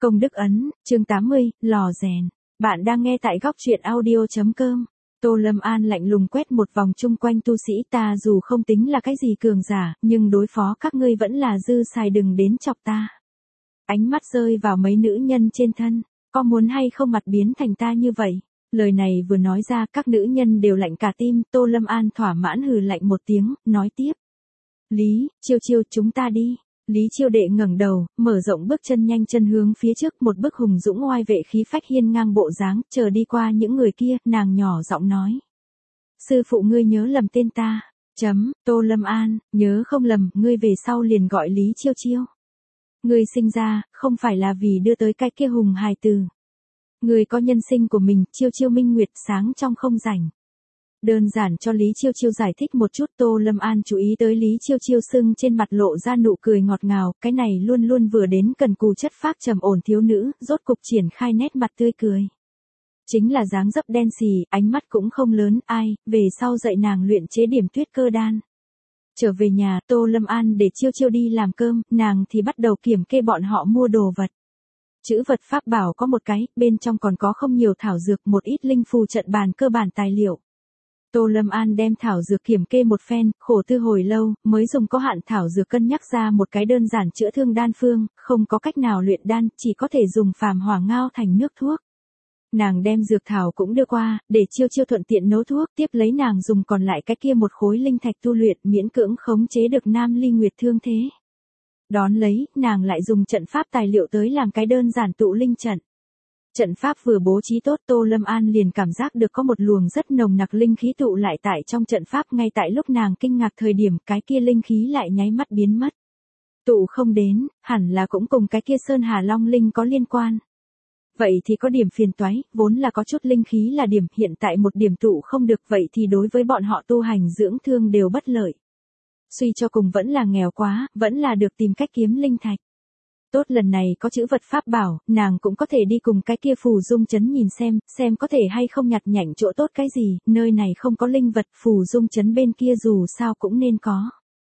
Công đức ấn, chương 80, lò rèn. Bạn đang nghe tại góc truyện audio.com. Tô Lâm An lạnh lùng quét một vòng chung quanh tu sĩ, ta dù không tính là cái gì cường giả, nhưng đối phó các ngươi vẫn là dư xài, đừng đến chọc ta. Ánh mắt rơi vào mấy nữ nhân trên thân, có muốn hay không mặt biến thành ta như vậy? Lời này vừa nói ra, các nữ nhân đều lạnh cả tim. Tô Lâm An thỏa mãn hừ lạnh một tiếng, nói tiếp. Lý Chiêu Chiêu, chúng ta đi. Lý Chiêu Đệ ngẩng đầu, mở rộng bước chân nhanh chân hướng phía trước, một bước hùng dũng oai vệ khí phách hiên ngang bộ dáng, chờ đi qua những người kia, nàng nhỏ giọng nói. Sư phụ ngươi nhớ lầm tên ta. Tô Lâm An, nhớ không lầm, ngươi về sau liền gọi Lý Chiêu Chiêu. Ngươi sinh ra, không phải là vì đưa tới cái kia hùng hài từ. Ngươi có nhân sinh của mình, Chiêu Chiêu minh nguyệt sáng trong không rảnh. Đơn giản cho Lý Chiêu Chiêu giải thích một chút. Tô Lâm An chú ý tới Lý Chiêu Chiêu sưng trên mặt lộ ra nụ cười ngọt ngào, cái này luôn luôn vừa đến cần cù chất phác trầm ổn thiếu nữ, rốt cục triển khai nét mặt tươi cười. Chính là dáng dấp đen xì, ánh mắt cũng không lớn, ai, về sau dạy nàng luyện chế điểm tuyết cơ đan. Trở về nhà, Tô Lâm An để Chiêu Chiêu đi làm cơm, nàng thì bắt đầu kiểm kê bọn họ mua đồ vật. Chữ vật pháp bảo có một cái, bên trong còn có không nhiều thảo dược, một ít linh phù trận bàn cơ bản tài liệu. Tô Lâm An đem thảo dược kiểm kê một phen, khổ tư hồi lâu, mới dùng có hạn thảo dược cân nhắc ra một cái đơn giản chữa thương đan phương, không có cách nào luyện đan, chỉ có thể dùng phàm hỏa ngao thành nước thuốc. Nàng đem dược thảo cũng đưa qua, để Chiêu Chiêu thuận tiện nấu thuốc, tiếp lấy nàng dùng còn lại cái kia một khối linh thạch tu luyện, miễn cưỡng khống chế được Nam Ly Nguyệt thương thế. Đón lấy, nàng lại dùng trận pháp tài liệu tới làm cái đơn giản tụ linh trận. Trận pháp vừa bố trí tốt, Tô Lâm An liền cảm giác được có một luồng rất nồng nặc linh khí tụ lại tại trong trận pháp, ngay tại lúc nàng kinh ngạc thời điểm, cái kia linh khí lại nháy mắt biến mất. Tụ không đến, hẳn là cũng cùng cái kia Sơn Hà Long Linh có liên quan. Vậy thì có điểm phiền toái, vốn là có chút linh khí là điểm, hiện tại một điểm tụ không được, vậy thì đối với bọn họ tu hành dưỡng thương đều bất lợi. Suy cho cùng vẫn là nghèo quá, vẫn là được tìm cách kiếm linh thạch. Tốt, lần này có chữ vật pháp bảo, nàng cũng có thể đi cùng cái kia phù dung trấn nhìn xem có thể hay không nhặt nhạnh chỗ tốt cái gì, nơi này không có linh vật, phù dung trấn bên kia dù sao cũng nên có.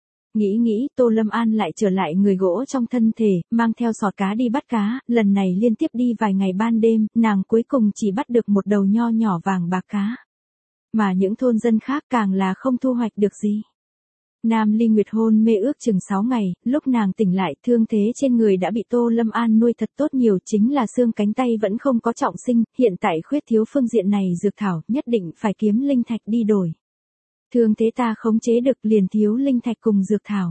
Nghĩ, Tô Lâm An lại trở lại người gỗ trong thân thể, mang theo sọt cá đi bắt cá, lần này liên tiếp đi vài ngày ban đêm, nàng cuối cùng chỉ bắt được một đầu nho nhỏ vàng bạc cá. Mà những thôn dân khác càng là không thu hoạch được gì. Nam Ly Nguyệt hôn mê ước chừng 6 ngày, lúc nàng tỉnh lại, thương thế trên người đã bị Tô Lâm An nuôi thật tốt nhiều, chính là xương cánh tay vẫn không có trọng sinh, hiện tại khuyết thiếu phương diện này dược thảo, nhất định phải kiếm linh thạch đi đổi. Thương thế ta khống chế được, liền thiếu linh thạch cùng dược thảo.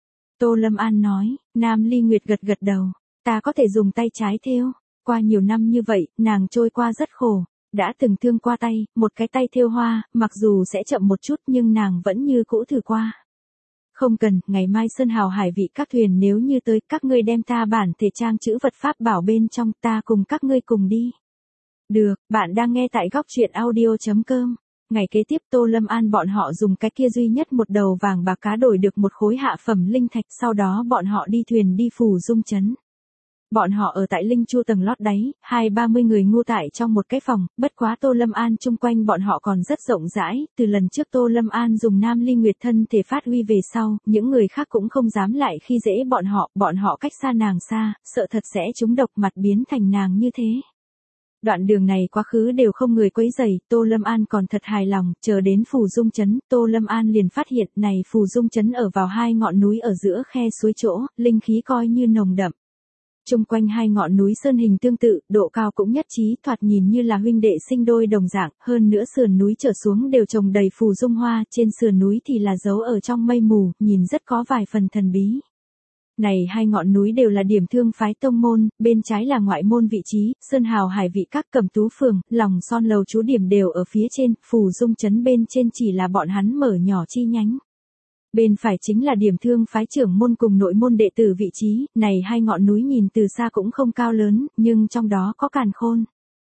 Tô Lâm An nói. Nam Ly Nguyệt gật gật đầu, ta có thể dùng tay trái thêu. Qua nhiều năm như vậy, nàng trôi qua rất khổ. Đã từng thương qua tay, một cái tay thêu hoa, mặc dù sẽ chậm một chút nhưng nàng vẫn như cũ thử qua. Không cần, ngày mai Sơn Hào Hải vị các thuyền nếu như tới, các ngươi đem ta bản thể trang chữ vật pháp bảo bên trong, ta cùng các ngươi cùng đi. Được, bạn đang nghe tại góc truyện audio.com. Ngày kế tiếp Tô Lâm An bọn họ dùng cái kia duy nhất một đầu vàng bạc cá đổi được một khối hạ phẩm linh thạch, sau đó bọn họ đi thuyền đi phù dung trấn. Bọn họ ở tại Linh Chu tầng lót đáy, 20-30 người ngu tại trong một cái phòng, bất quá Tô Lâm An chung quanh bọn họ còn rất rộng rãi, từ lần trước Tô Lâm An dùng Nam Ly Nguyệt thân thể phát huy về sau, những người khác cũng không dám lại khi dễ bọn họ cách xa nàng xa, sợ thật sẽ trúng độc, mặt biến thành nàng như thế. Đoạn đường này quá khứ đều không người quấy rầy, Tô Lâm An còn thật hài lòng, chờ đến phù dung trấn, Tô Lâm An liền phát hiện này phù dung trấn ở vào hai ngọn núi ở giữa khe suối chỗ, linh khí coi như nồng đậm. Chung quanh hai ngọn núi sơn hình tương tự, độ cao cũng nhất trí, thoạt nhìn như là huynh đệ sinh đôi đồng dạng, hơn nữa sườn núi trở xuống đều trồng đầy phù dung hoa, trên sườn núi thì là giấu ở trong mây mù, nhìn rất có vài phần thần bí. Này hai ngọn núi đều là điểm thương phái tông môn, bên trái là ngoại môn vị trí, Sơn Hào Hải vị các Cẩm Tú phường, Lòng Son lầu chú điểm đều ở phía trên, phù dung trấn bên trên chỉ là bọn hắn mở nhỏ chi nhánh. Bên phải chính là điểm thương phái trưởng môn cùng nội môn đệ tử vị trí, này hai ngọn núi nhìn từ xa cũng không cao lớn, nhưng trong đó có càn khôn.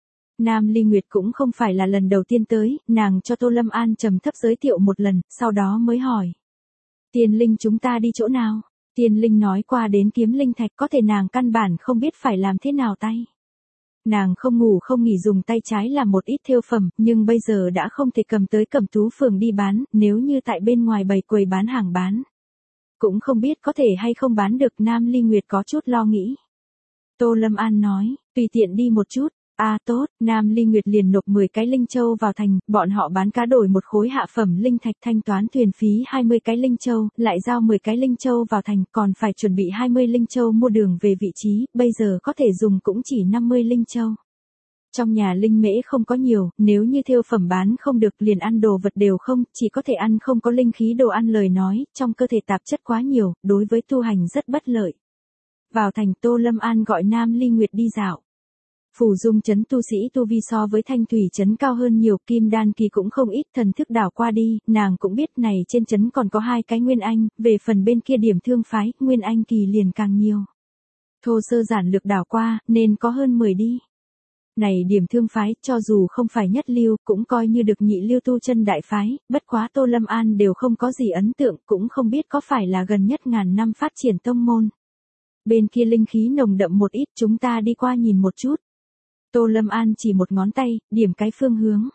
Nam Ly Nguyệt cũng không phải là lần đầu tiên tới, nàng cho Tô Lâm An trầm thấp giới thiệu một lần, sau đó mới hỏi. Tiên Linh chúng ta đi chỗ nào? Tiên Linh nói qua đến kiếm linh thạch, có thể nàng căn bản không biết phải làm thế nào tay. Nàng không ngủ không nghỉ dùng tay trái làm một ít thêu phẩm, nhưng bây giờ đã không thể cầm tới Cẩm Tú phường đi bán, nếu như tại bên ngoài bày quầy bán hàng bán. Cũng không biết có thể hay không bán được. Nam Ly Nguyệt có chút lo nghĩ. Tô Lâm An nói, tùy tiện đi một chút. Tốt, Nam Ly Nguyệt liền nộp 10 cái linh châu vào thành, bọn họ bán cá đổi một khối hạ phẩm linh thạch thanh toán thuyền phí 20 cái linh châu, lại giao 10 cái linh châu vào thành, còn phải chuẩn bị 20 linh châu mua đường về vị trí, bây giờ có thể dùng cũng chỉ 50 linh châu. Trong nhà linh mễ không có nhiều, nếu như thêu phẩm bán không được liền ăn đồ vật đều không, chỉ có thể ăn không có linh khí đồ ăn lời nói, trong cơ thể tạp chất quá nhiều, đối với tu hành rất bất lợi. Vào thành Tô Lâm An gọi Nam Ly Nguyệt đi dạo. Phủ Dung trấn tu sĩ tu vi so với Thanh Thủy trấn cao hơn nhiều, kim đan kỳ cũng không ít, thần thức đảo qua đi, nàng cũng biết này trên trấn còn có 2 cái nguyên anh, về phần bên kia điểm thương phái, nguyên anh kỳ liền càng nhiều. Thô sơ giản lược đảo qua, nên có hơn 10 đi. Này điểm thương phái, cho dù không phải nhất lưu, cũng coi như được nhị lưu tu chân đại phái, bất quá Tô Lâm An đều không có gì ấn tượng, cũng không biết có phải là gần nhất ngàn năm phát triển tông môn. Bên kia linh khí nồng đậm một ít, chúng ta đi qua nhìn một chút. Tô Lâm An chỉ một ngón tay, điểm cái phương hướng.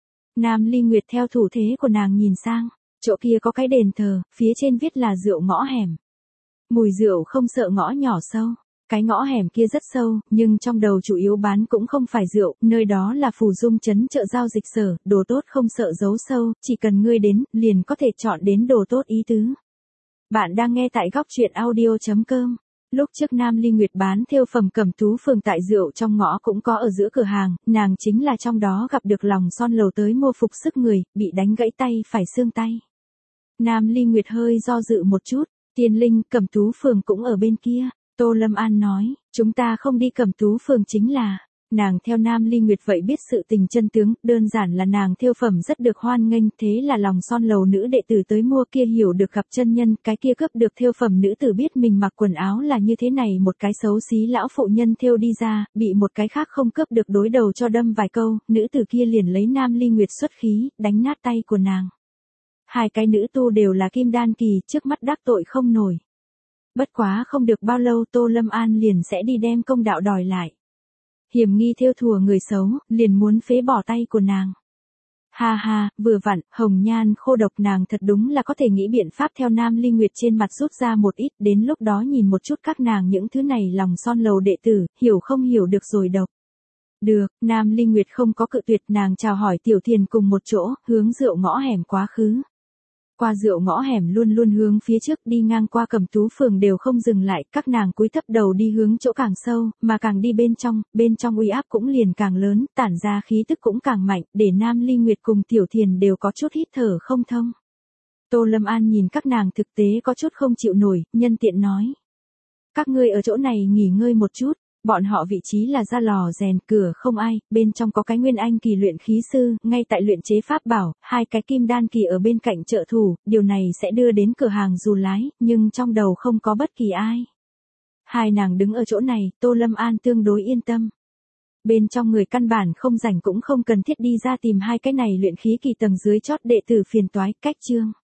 Nam Ly Nguyệt theo thủ thế của nàng nhìn sang, chỗ kia có cái đền thờ, phía trên viết là rượu ngõ hẻm. Mùi rượu không sợ ngõ nhỏ sâu. Cái ngõ hẻm kia rất sâu, nhưng trong đầu chủ yếu bán cũng không phải rượu, nơi đó là Phủ Dung trấn chợ giao dịch sở, đồ tốt không sợ giấu sâu, chỉ cần ngươi đến, liền có thể chọn đến đồ tốt ý tứ. Bạn đang nghe tại góc truyện audio.com. Lúc trước Nam Ly Nguyệt bán thêu phẩm Cẩm Tú phường tại rượu trong ngõ cũng có ở giữa cửa hàng, nàng chính là trong đó gặp được lòng son lầu tới mua phục sức người, bị đánh gãy tay phải xương tay. Nam Ly Nguyệt hơi do dự một chút, Tiên Linh, Cẩm Tú phường cũng ở bên kia. Tô Lâm An nói, chúng ta không đi Cẩm Tú phường chính là, nàng theo Nam Ly Nguyệt vậy biết sự tình chân tướng, đơn giản là nàng thêu phẩm rất được hoan nghênh, thế là lòng son lầu nữ đệ tử tới mua kia hiểu được gặp chân nhân, cái kia cướp được thêu phẩm nữ tử biết mình mặc quần áo là như thế này, một cái xấu xí lão phụ nhân thêu đi ra, bị một cái khác không cướp được đối đầu cho đâm vài câu, nữ tử kia liền lấy Nam Ly Nguyệt xuất khí, đánh nát tay của nàng. 2 cái nữ tu đều là kim đan kỳ, trước mắt đắc tội không nổi. Bất quá không được bao lâu Tô Lâm An liền sẽ đi đem công đạo đòi lại. Hiểm nghi thêu thùa người xấu, liền muốn phế bỏ tay của nàng. Ha ha, vừa vặn, hồng nhan khô độc nàng thật đúng là có thể nghĩ biện pháp theo Nam Ly Nguyệt trên mặt rút ra một ít, đến lúc đó nhìn một chút các nàng những thứ này lòng son lầu đệ tử, hiểu không hiểu được rồi độc. Được, Nam Ly Nguyệt không có cự tuyệt, nàng chào hỏi Tiểu Thiền cùng một chỗ, hướng rượu ngõ hẻm quá khứ. Qua rượu ngõ hẻm luôn luôn hướng phía trước, đi ngang qua Cẩm Tú phường đều không dừng lại, các nàng cúi thấp đầu đi hướng chỗ càng sâu, mà càng đi bên trong uy áp cũng liền càng lớn, tản ra khí tức cũng càng mạnh, để Nam Ly Nguyệt cùng Tiểu Thiền đều có chút hít thở không thông. Tô Lâm An nhìn các nàng thực tế có chút không chịu nổi, nhân tiện nói. Các ngươi ở chỗ này nghỉ ngơi một chút. Bọn họ vị trí là ra lò rèn, cửa không ai, bên trong có cái nguyên anh kỳ luyện khí sư, ngay tại luyện chế pháp bảo, 2 cái kim đan kỳ ở bên cạnh trợ thủ, điều này sẽ đưa đến cửa hàng dù lái, nhưng trong đầu không có bất kỳ ai. 2 nàng đứng ở chỗ này, Tô Lâm An tương đối yên tâm. Bên trong người căn bản không rảnh cũng không cần thiết đi ra tìm 2 cái này luyện khí kỳ tầng dưới chót đệ tử phiền toái, cách chương.